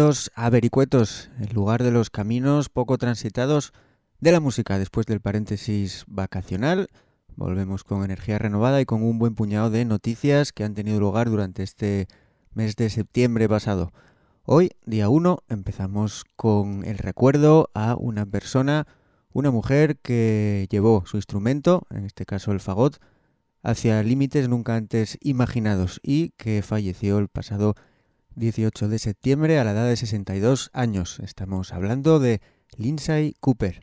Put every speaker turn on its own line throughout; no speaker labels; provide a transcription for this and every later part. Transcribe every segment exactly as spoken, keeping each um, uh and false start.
Bienvenidos a Vericuetos, el lugar de los caminos poco transitados de la música. Después del paréntesis vacacional, volvemos con energía renovada y con un buen puñado de noticias que han tenido lugar durante este mes de septiembre pasado. Hoy, día uno, empezamos con el recuerdo a una persona, una mujer que llevó su instrumento, en este caso el fagot, hacia límites nunca antes imaginados y que falleció el pasado dieciocho de septiembre a la edad de sesenta y dos años. Estamos hablando de Lindsay Cooper.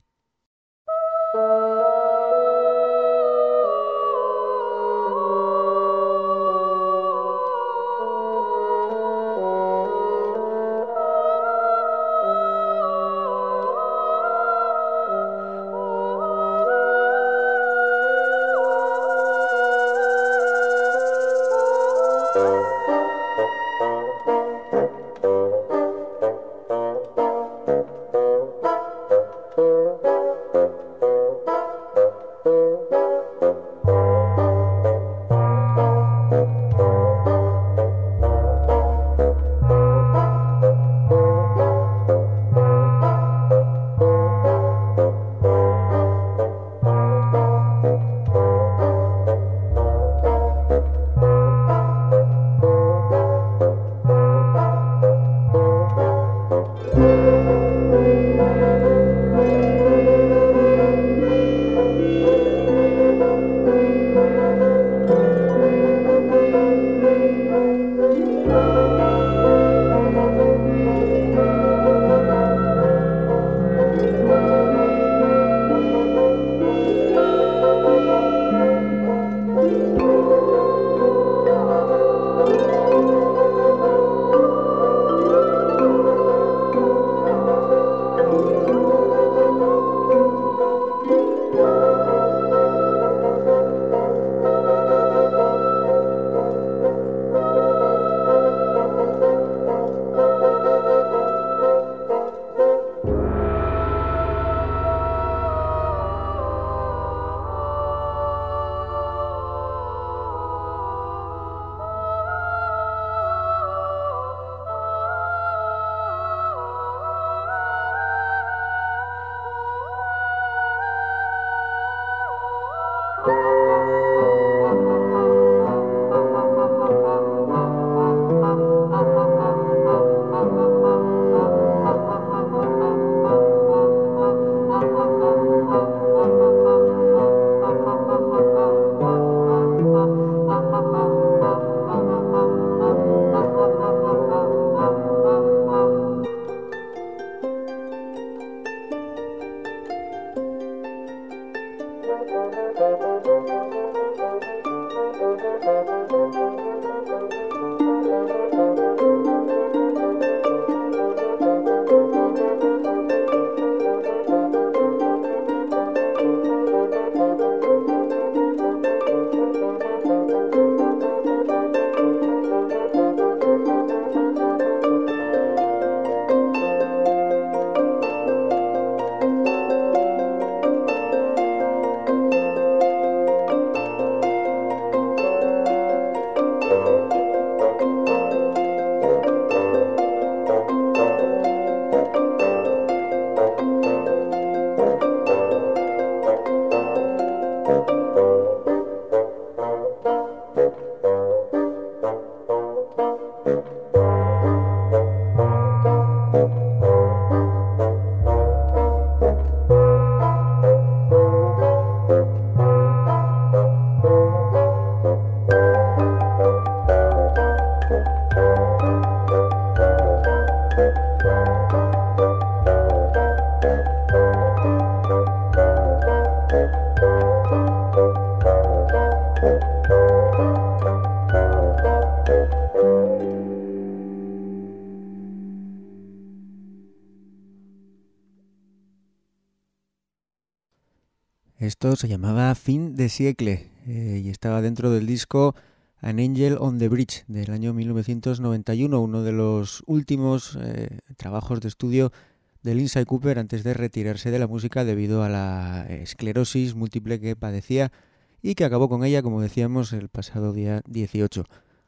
Esto se llamaba Fin de Siècle eh, y estaba dentro del disco An Angel on the Bridge del año mil novecientos noventa y uno, uno de los últimos eh, trabajos de estudio de Lindsay Cooper antes de retirarse de la música debido a la esclerosis múltiple que padecía y que acabó con ella, como decíamos, el pasado día dieciocho.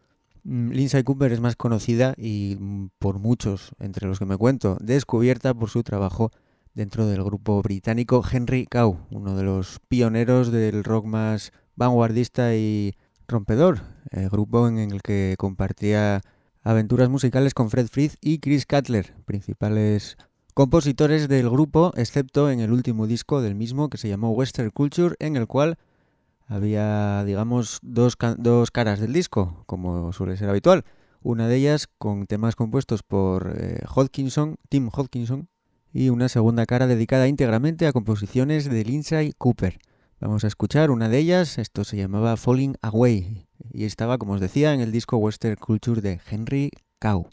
Lindsay Cooper es más conocida y por muchos, entre los que me cuento, descubierta por su trabajo dentro del grupo británico Henry Cow, uno de los pioneros del rock más vanguardista y rompedor, el grupo en el que compartía aventuras musicales con Fred Frith y Chris Cutler, principales compositores del grupo, excepto en el último disco del mismo que se llamó Western Culture, en el cual había, digamos, dos, ca- dos caras del disco, como suele ser habitual. Una de ellas con temas compuestos por eh, Hodgkinson, Tim Hodgkinson, y una segunda cara dedicada íntegramente a composiciones de Lindsay Cooper. Vamos a escuchar una de ellas, esto se llamaba Falling Away, y estaba, como os decía, en el disco Western Culture de Henry Cow.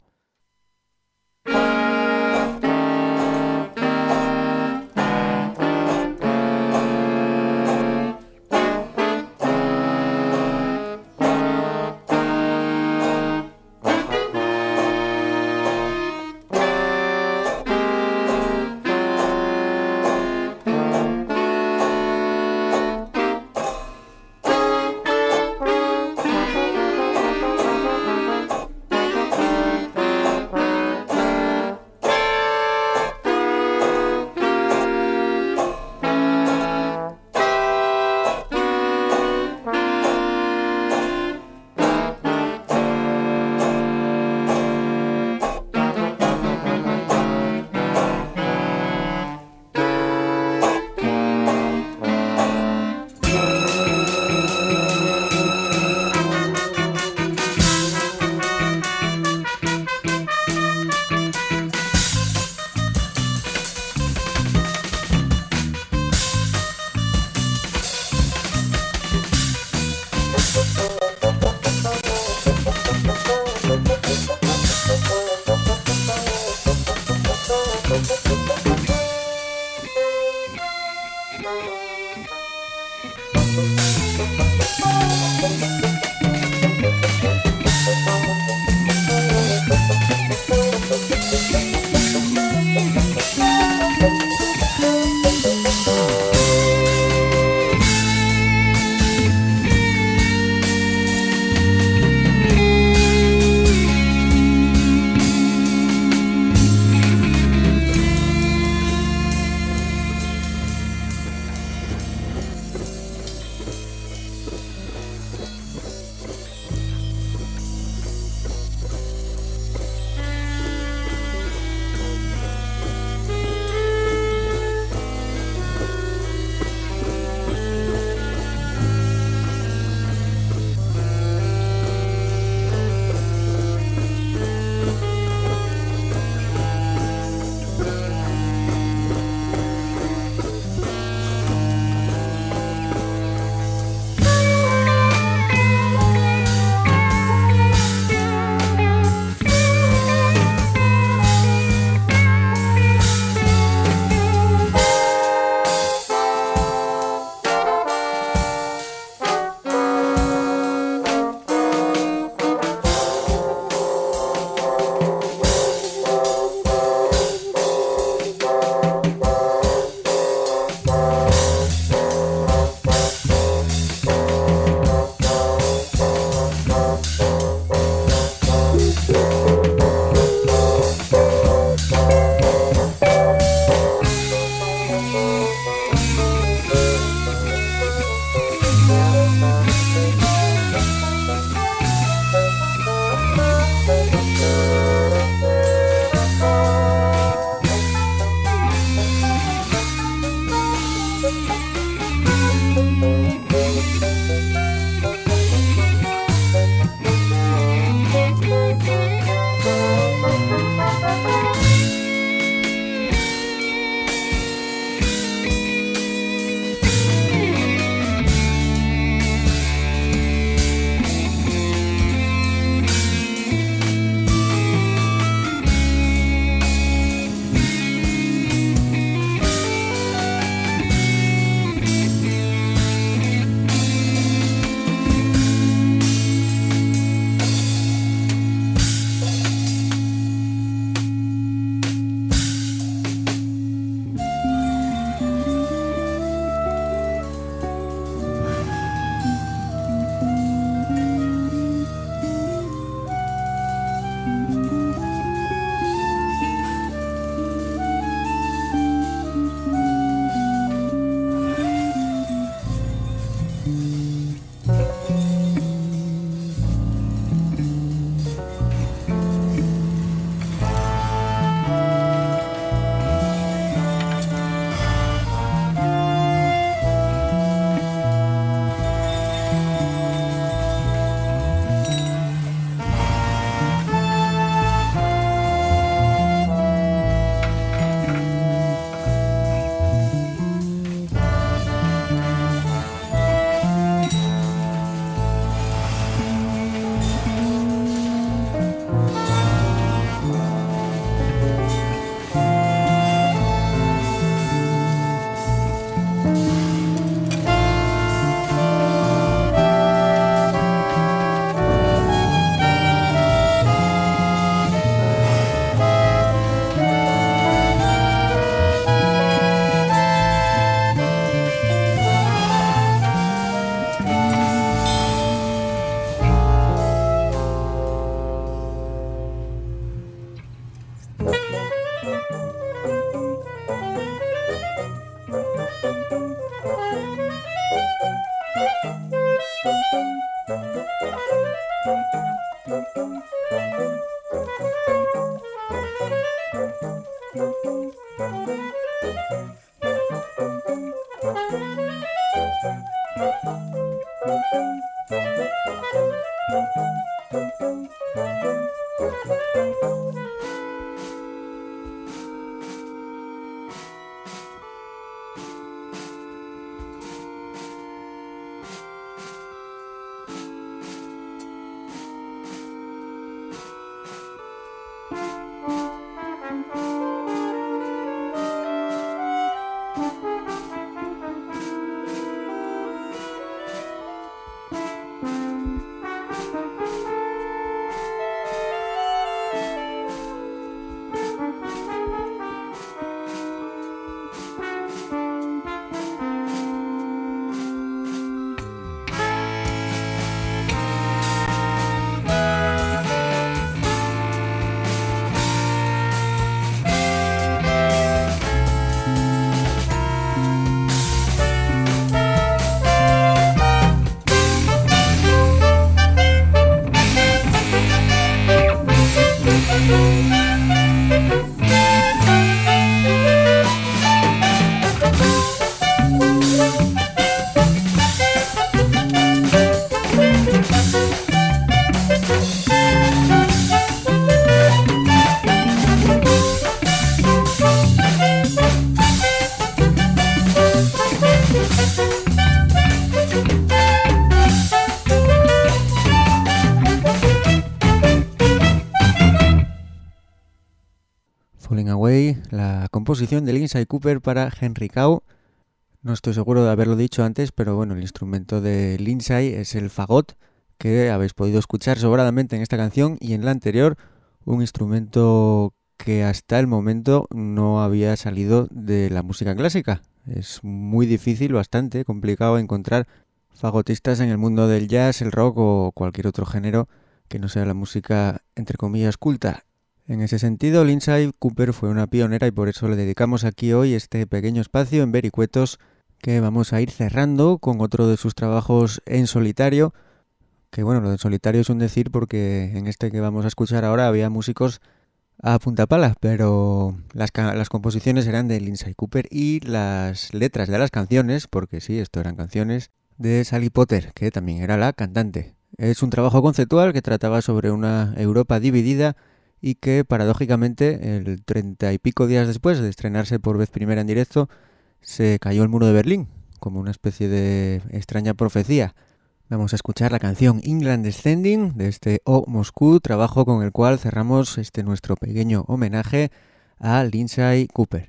Falling Away, la composición de Lindsay Cooper para Henry Cow. No estoy seguro de haberlo dicho antes, pero bueno, el instrumento de Lindsay es el fagot, que habéis podido escuchar sobradamente en esta canción y en la anterior, un instrumento que hasta el momento no había salido de la música clásica. Es muy difícil, bastante complicado encontrar fagotistas en el mundo del jazz, el rock o cualquier otro género que no sea la música, entre comillas, culta. En ese sentido, Lindsay Cooper fue una pionera y por eso le dedicamos aquí hoy este pequeño espacio en Vericuetos, que vamos a ir cerrando con otro de sus trabajos en solitario, que bueno, lo de solitario es un decir porque en este que vamos a escuchar ahora había músicos a punta pala, pero las, las composiciones eran de Lindsay Cooper y las letras de las canciones, porque sí, esto eran canciones, de Sally Potter, que también era la cantante. Es un trabajo conceptual que trataba sobre una Europa dividida y que paradójicamente el treinta y pico días después de estrenarse por vez primera en directo se cayó el muro de Berlín, como una especie de extraña profecía. Vamos a escuchar la canción England Descending de este O Moscú, trabajo con el cual cerramos este nuestro pequeño homenaje a Lindsay Cooper.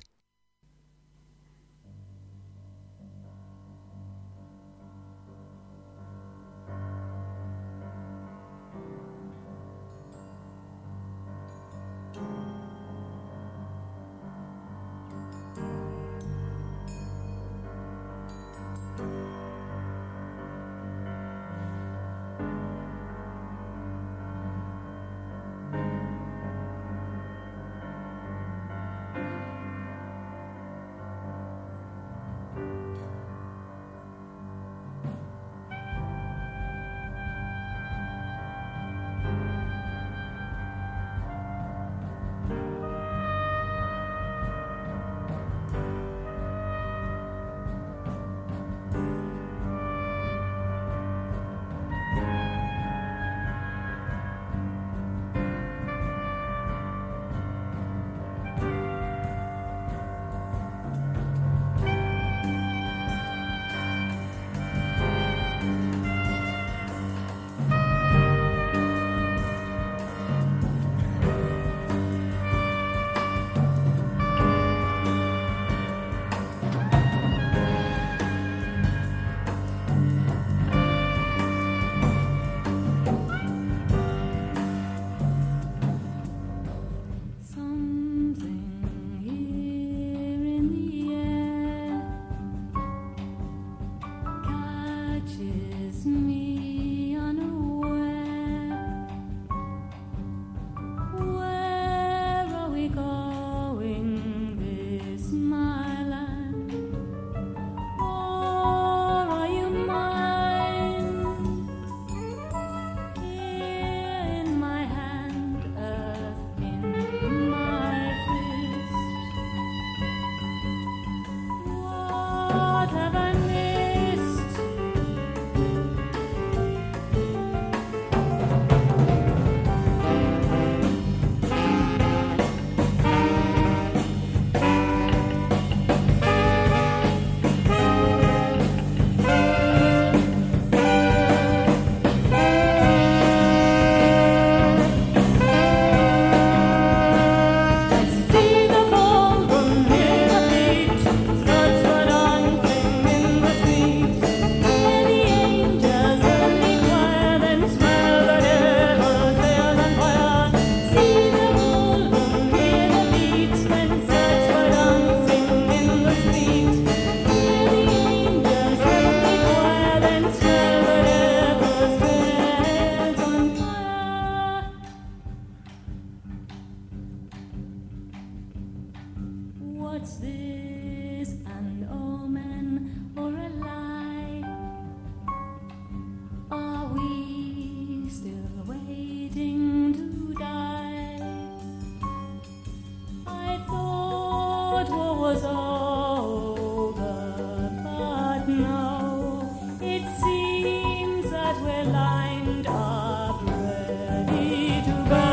What's this, an omen or a lie? Are we still waiting to die? I thought war was over, but now it seems that we're lined up, ready to go.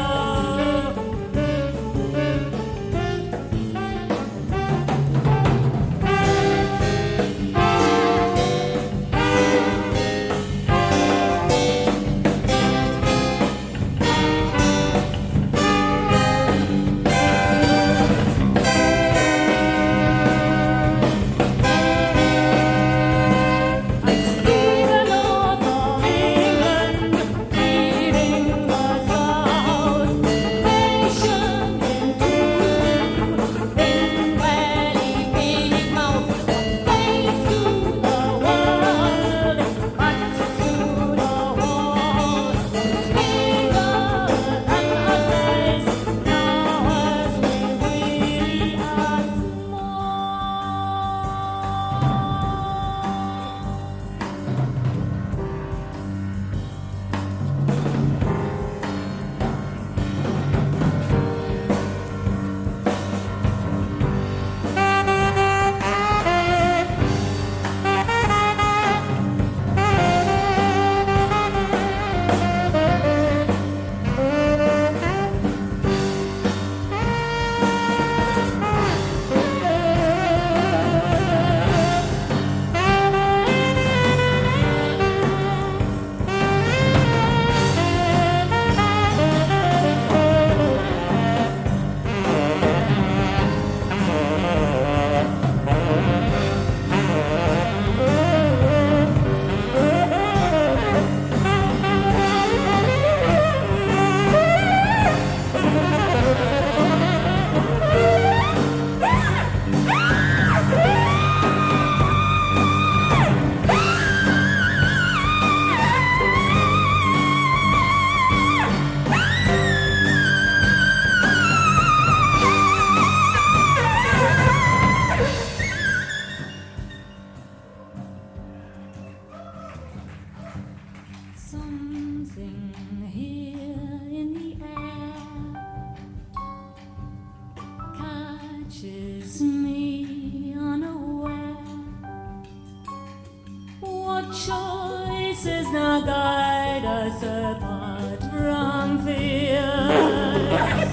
Something here in the air catches me unaware. What choices now guide us apart from fear?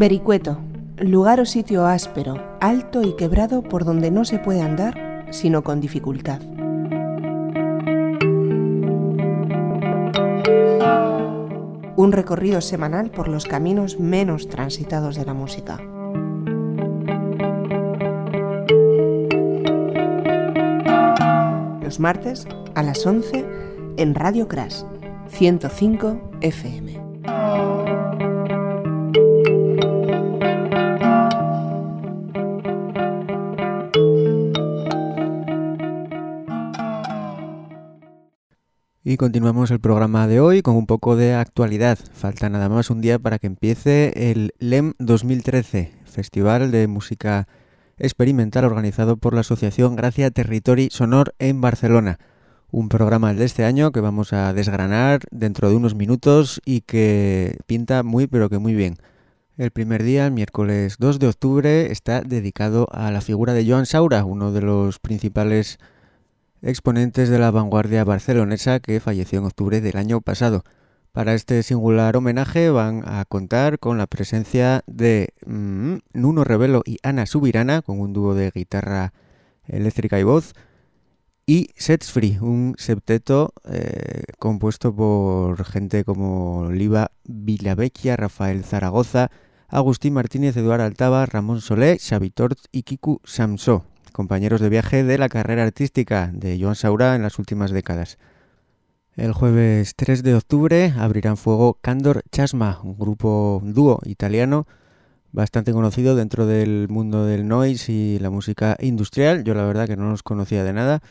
Vericueto, lugar o sitio áspero, alto y quebrado por donde no se puede andar sino con dificultad. Un recorrido semanal por los caminos menos transitados de la música. Los martes a las once en Radio Crash, ciento cinco F M.
Y continuamos el programa de hoy con un poco de actualidad. Falta nada más un día para que empiece el L E M dos mil trece, Festival de Música Experimental organizado por la Asociación Gracia Territori Sonor en Barcelona. Un programa de este año que vamos a desgranar dentro de unos minutos y que pinta muy pero que muy bien. El primer día, el miércoles dos de octubre, está dedicado a la figura de Joan Saura, uno de los principales exponentes de la vanguardia barcelonesa que falleció en octubre del año pasado. Para este singular homenaje van a contar con la presencia de mmm, Nuno Rebelo y Ana Subirana, con un dúo de guitarra eléctrica y voz, y Sets Free, un septeto eh, compuesto por gente como Liva Vilavecchia, Rafael Zaragoza, Agustín Martínez, Eduard Altava, Ramón Solé, Xavi Tort y Kiku Samsó, compañeros de viaje de la carrera artística de Joan Saura en las últimas décadas. El jueves tres de octubre abrirán fuego Candor Chasma, un grupo un dúo italiano bastante conocido dentro del mundo del noise y la música industrial. Yo la verdad que no los conocía de nada.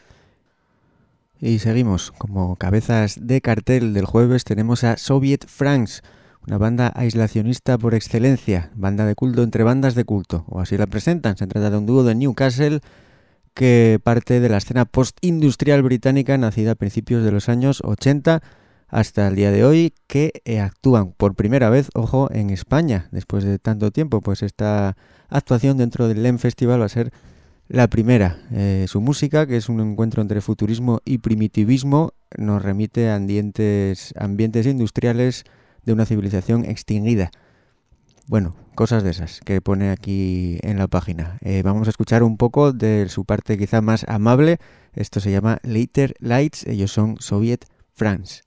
Y seguimos, como cabezas de cartel del jueves tenemos a Soviet France, una banda aislacionista por excelencia, banda de culto entre bandas de culto, o así la presentan. Se trata de un dúo de Newcastle que parte de la escena post-industrial británica nacida a principios de los años ochenta hasta el día de hoy, que eh, actúan por primera vez, ojo, en España, después de tanto tiempo. Pues esta actuación dentro del L E M Festival va a ser la primera. Eh, su música, que es un encuentro entre futurismo y primitivismo, nos remite a ambientes, ambientes industriales de una civilización extinguida. Bueno, cosas de esas que pone aquí en la página. Eh, vamos a escuchar un poco de su parte quizá más amable. Esto se llama Later Lights. Ellos son Soviet France.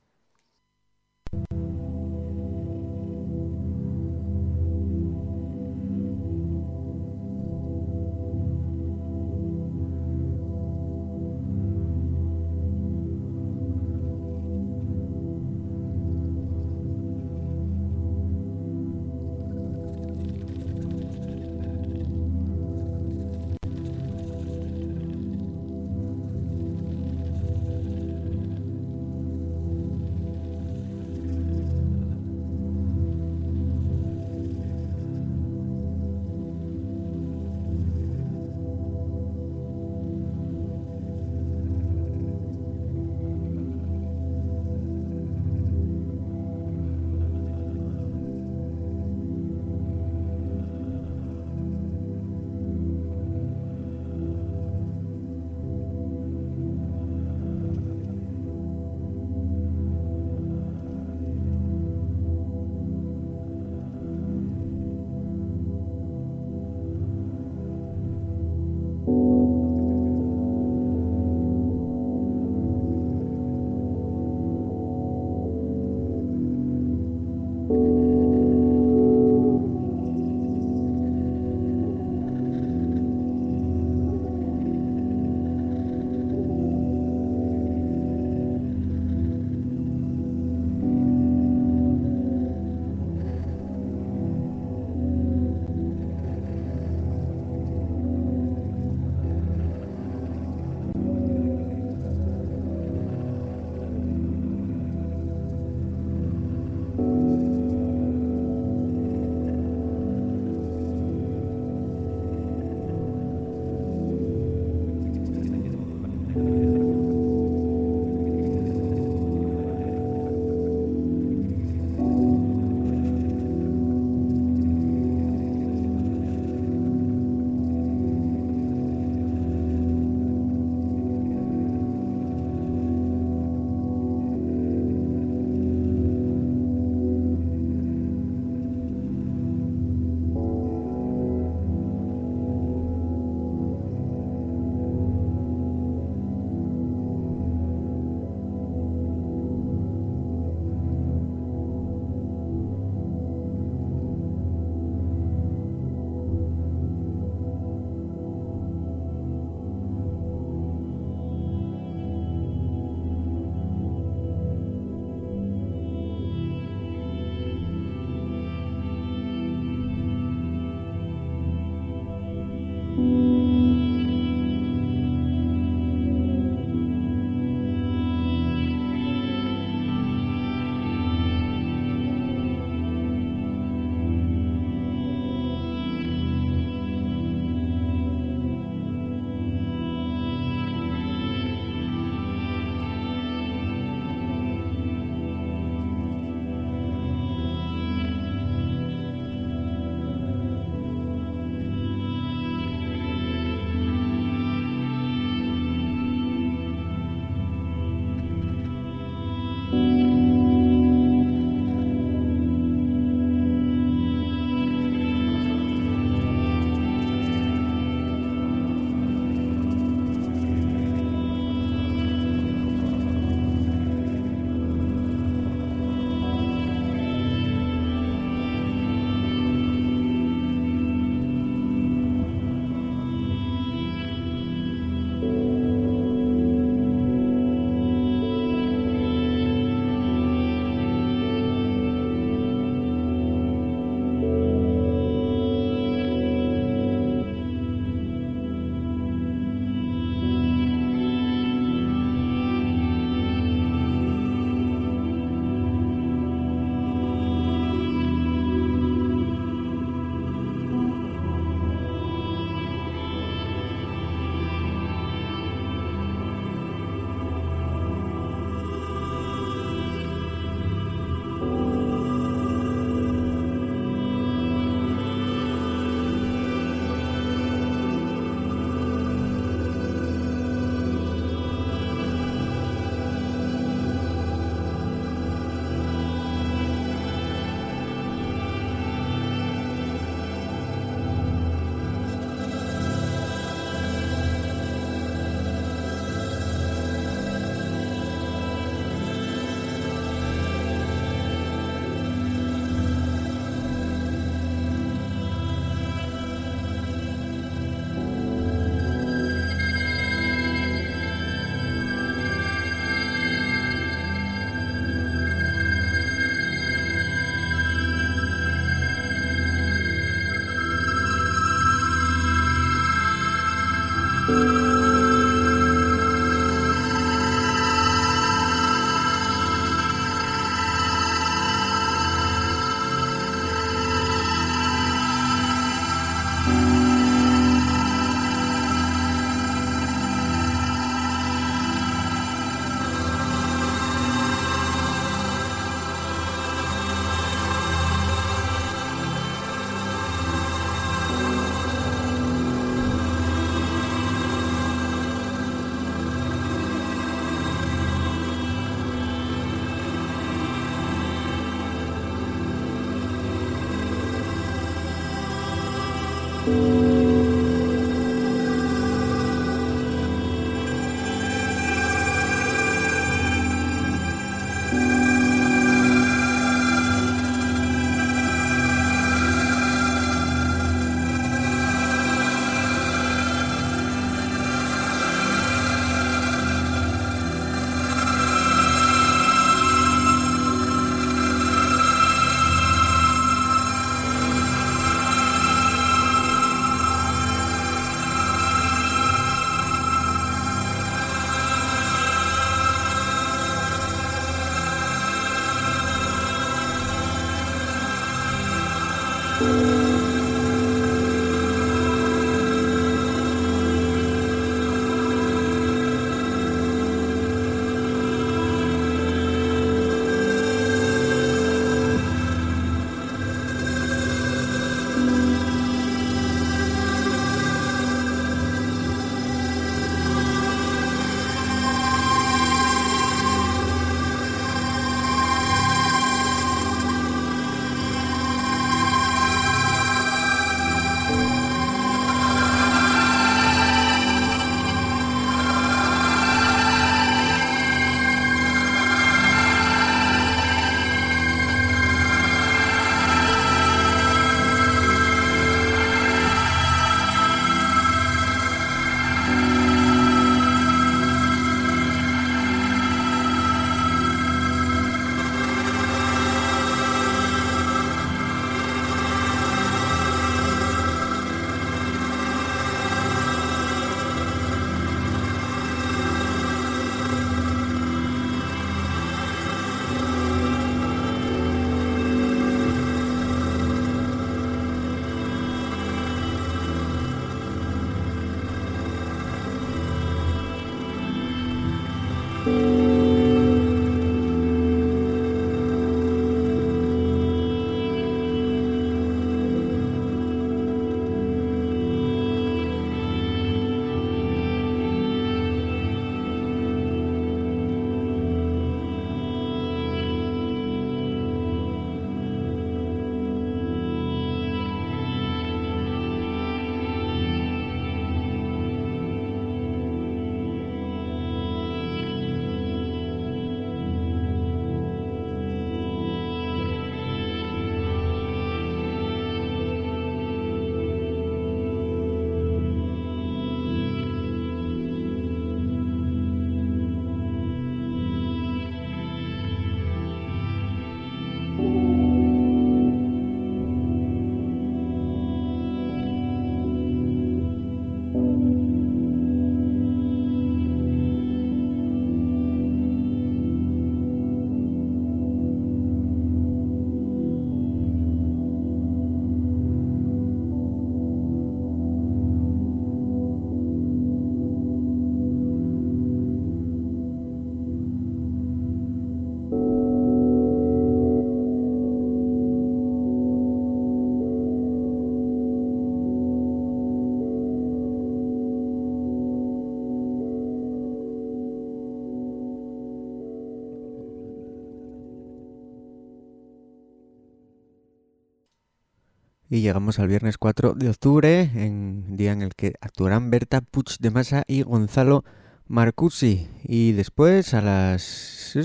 Y llegamos al viernes cuatro de octubre, en día en el que actuarán Berta Puig de Massa y Gonzalo Marcucci. Y después a las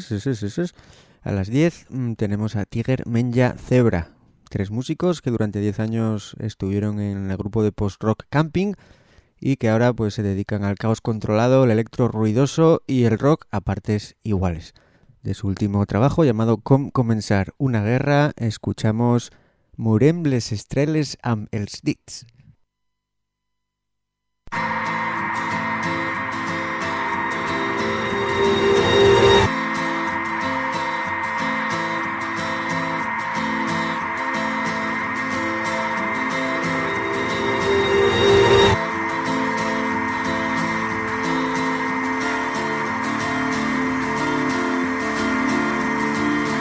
a las diez tenemos a Tiger Menja Zebra, tres músicos que durante diez años estuvieron en el grupo de post-rock Camping y que ahora pues se dedican al caos controlado, el electro ruidoso y el rock a partes iguales. De su último trabajo llamado Com Començar una guerra, escuchamos Murem les estrelles amb els dits.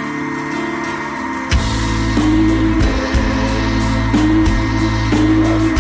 Las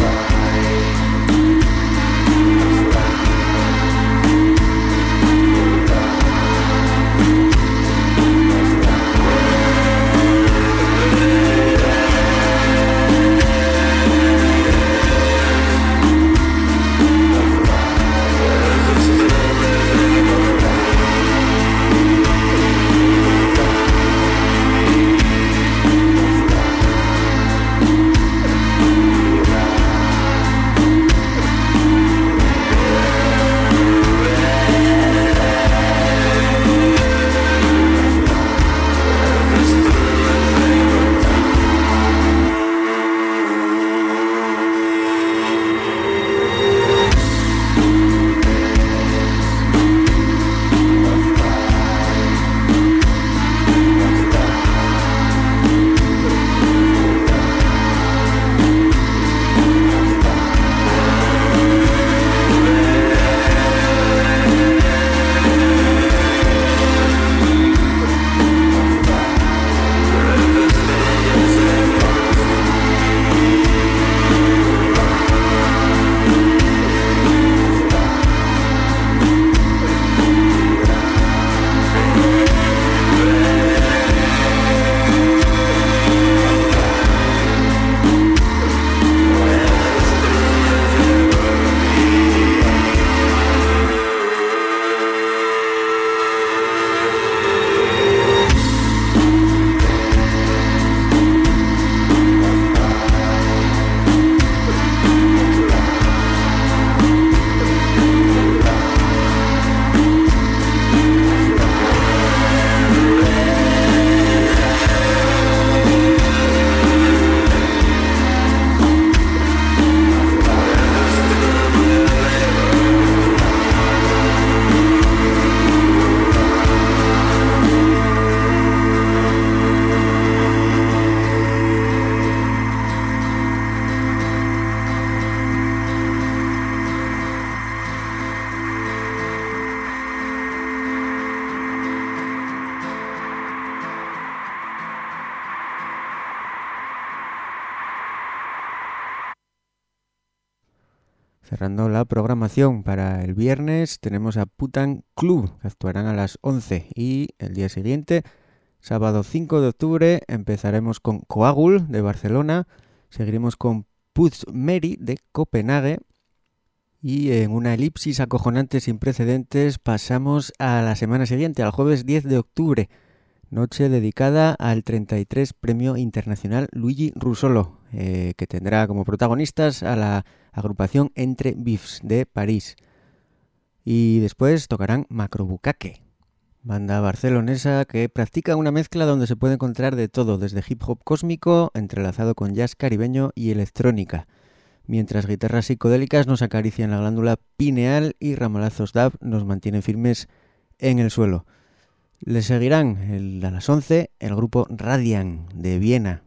Cerrando la programación para el viernes tenemos a Putan Club, que actuarán a las once, y el día siguiente, sábado cinco de octubre, empezaremos con Coagul de Barcelona, seguiremos con Puig Mary de Copenhague, y en una elipsis acojonante sin precedentes pasamos a la semana siguiente, al jueves diez de octubre, noche dedicada al treinta y tres Premio Internacional Luigi Russolo, eh, que tendrá como protagonistas a la agrupación Entre Beefs de París. Y después tocarán Macrobucaque, banda barcelonesa que practica una mezcla donde se puede encontrar de todo, desde hip hop cósmico, entrelazado con jazz caribeño y electrónica, mientras guitarras psicodélicas nos acarician la glándula pineal y ramalazos dub nos mantienen firmes en el suelo. Le seguirán el, a las once el grupo Radian de Viena,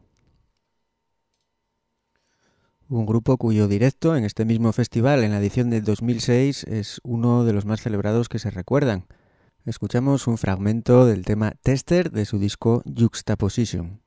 un grupo cuyo directo en este mismo festival, en la edición de dos mil seis, es uno de los más celebrados que se recuerdan. Escuchamos un fragmento del tema Tester de su disco Juxtaposition.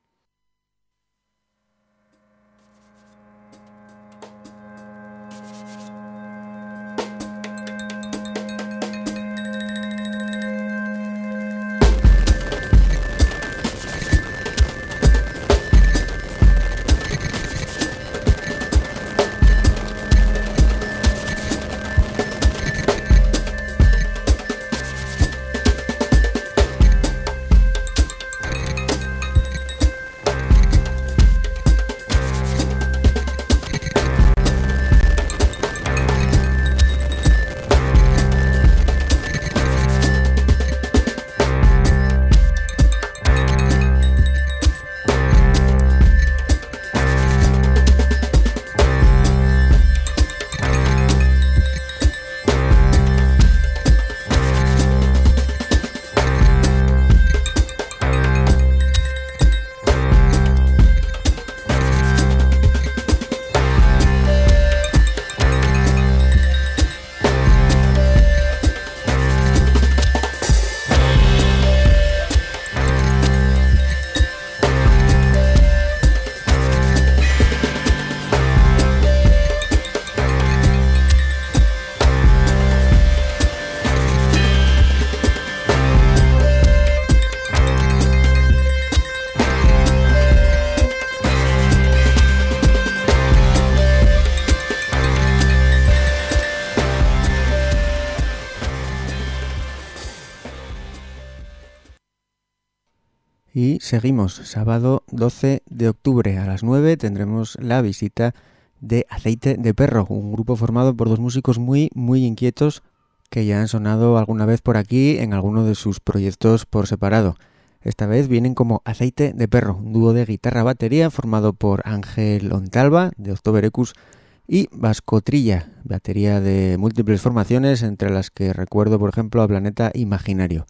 Y seguimos, sábado doce de octubre a las nueve tendremos la visita de Aceite de Perro, un grupo formado por dos músicos muy, muy inquietos que ya han sonado alguna vez por aquí en alguno de sus proyectos por separado. Esta vez vienen como Aceite de Perro, un dúo de guitarra-batería formado por Ángel Ontalva de October Ecus y Vasco Trilla, batería de múltiples formaciones, entre las que recuerdo por ejemplo a Planeta Imaginario.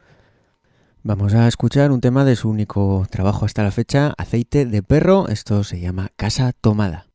Vamos a escuchar un tema de su único trabajo hasta la fecha, Aceite de Perro. Esto se llama Casa Tomada.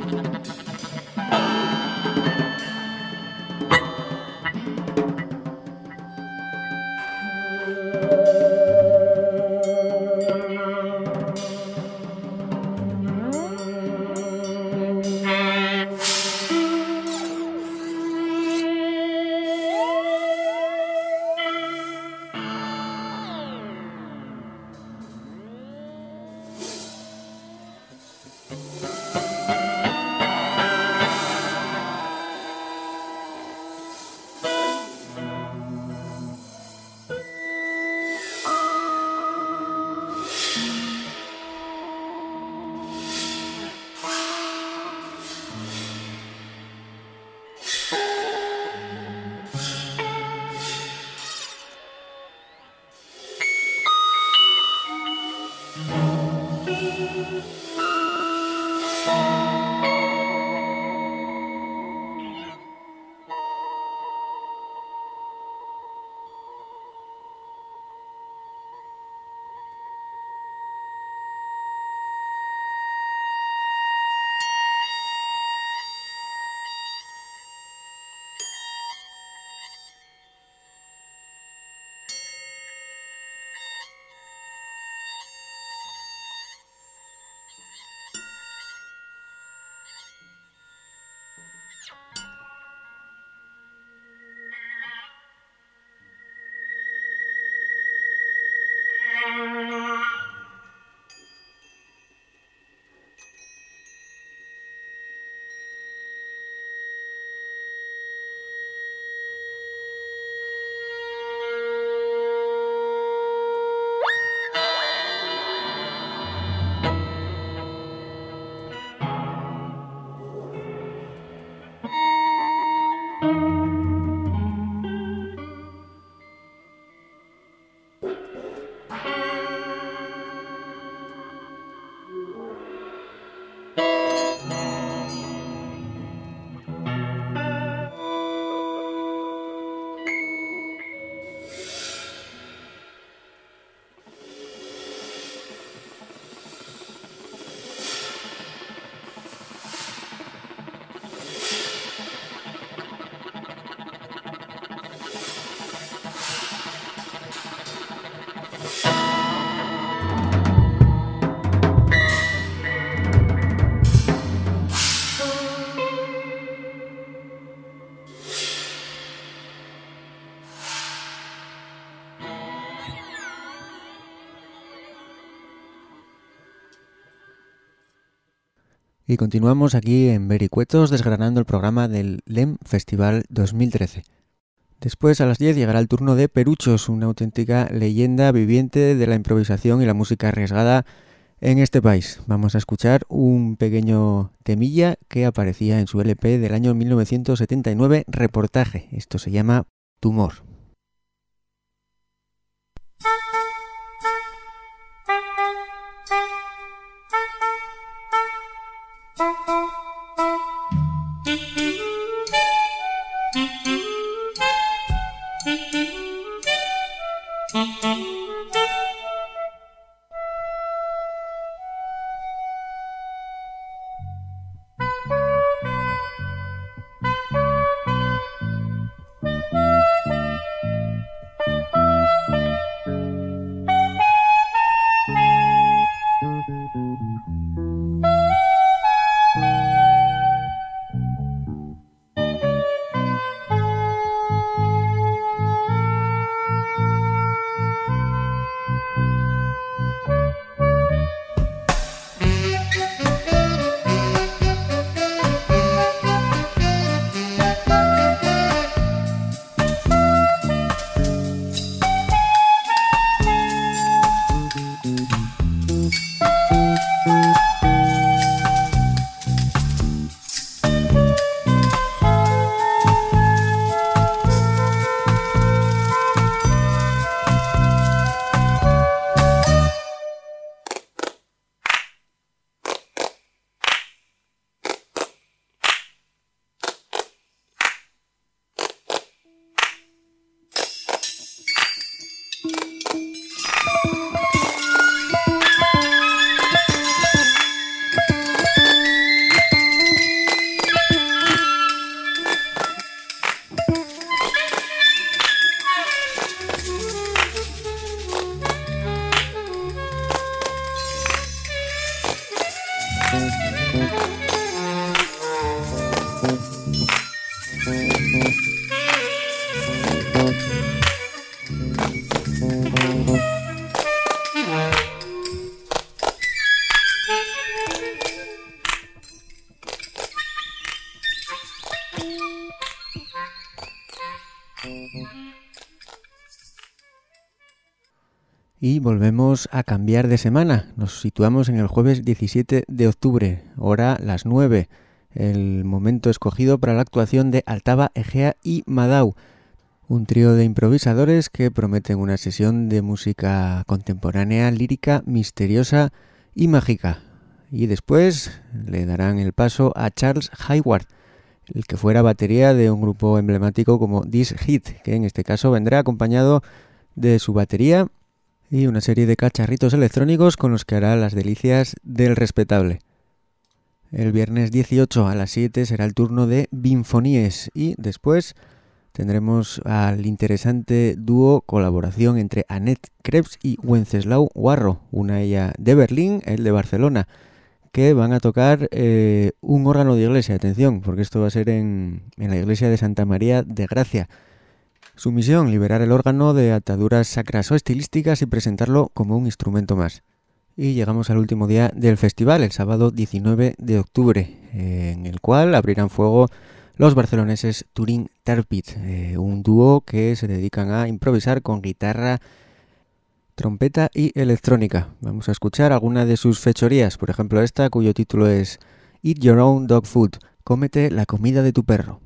Y continuamos aquí en Vericuetos desgranando el programa del L E M Festival dos mil trece. Después a las diez llegará el turno de Peruchos, una auténtica leyenda viviente de la improvisación y la música arriesgada en este país. Vamos a escuchar un pequeño temilla que aparecía en su L P del año mil novecientos setenta y nueve, Reportaje. Esto se llama Tumor. Y volvemos a cambiar de semana. Nos situamos en el jueves diecisiete de octubre, hora las nueve. El momento escogido para la actuación de Altava, Egea y Madau. Un trío de improvisadores que prometen una sesión de música contemporánea, lírica, misteriosa y mágica. Y después le darán el paso a Charles Hayward, el que fuera batería de un grupo emblemático como This Hit, que en este caso vendrá acompañado de su batería y una serie de cacharritos electrónicos con los que hará las delicias del respetable. El viernes dieciocho a las siete será el turno de Binfonies y después tendremos al interesante dúo colaboración entre Annette Krebs y Wenceslao Guarro, una ella de Berlín, el de Barcelona, que van a tocar eh, un órgano de iglesia. Atención, porque esto va a ser en, en la iglesia de Santa María de Gracia. Su misión, liberar el órgano de ataduras sacras o estilísticas y presentarlo como un instrumento más. Y llegamos al último día del festival, el sábado diecinueve de octubre, eh, en el cual abrirán fuego los barceloneses Turín Tarpit, eh, un dúo que se dedican a improvisar con guitarra, trompeta y electrónica. Vamos a escuchar alguna de sus fechorías, por ejemplo esta cuyo título es Eat Your Own Dog Food, cómete la comida de tu perro.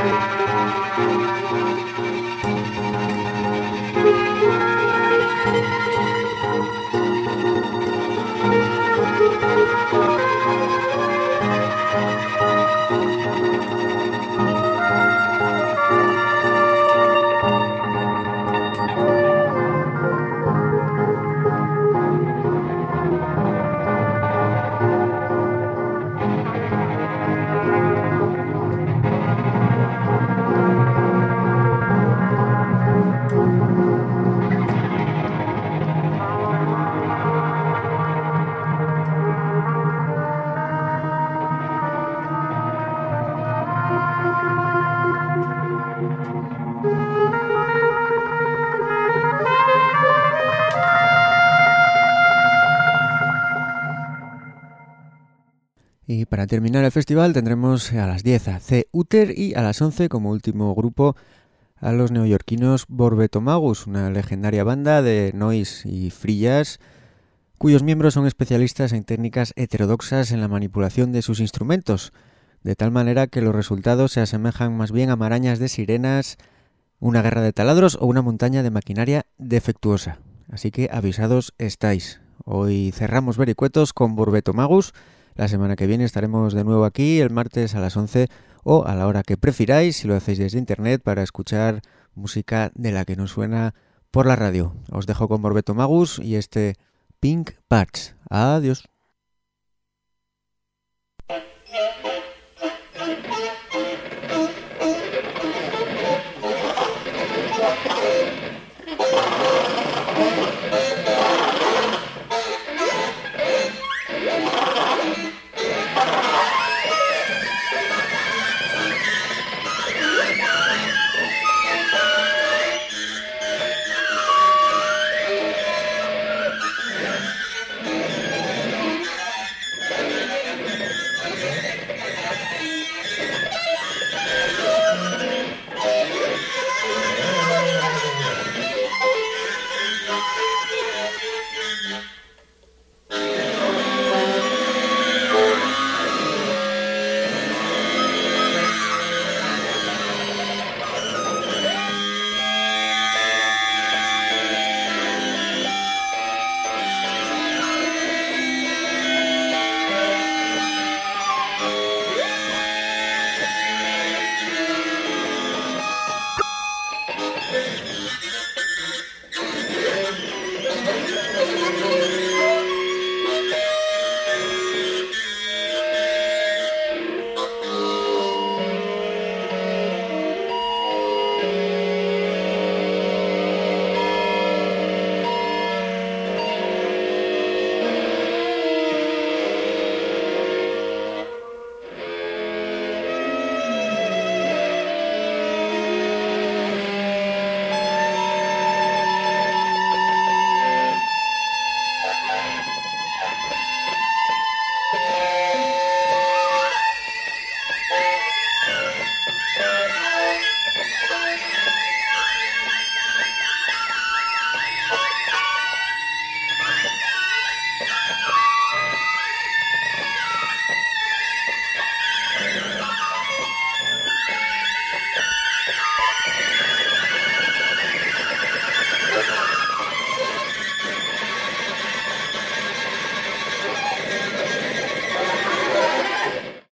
Y para terminar el festival tendremos a las diez a C. Uther y a las once como último grupo a los neoyorquinos Borbetomagus, una legendaria banda de noise y free jazz cuyos miembros son especialistas en técnicas heterodoxas en la manipulación de sus instrumentos, de tal manera que los resultados se asemejan más bien a marañas de sirenas, una guerra de taladros o una montaña de maquinaria defectuosa. Así que avisados estáis. Hoy cerramos Vericuetos con Borbetomagus. La semana que viene estaremos de nuevo aquí, el martes a las once o a la hora que prefiráis, si lo hacéis desde internet, para escuchar música de la que nos suena por la radio. Os dejo con Borbetomagus y este Pink Parts. Adiós.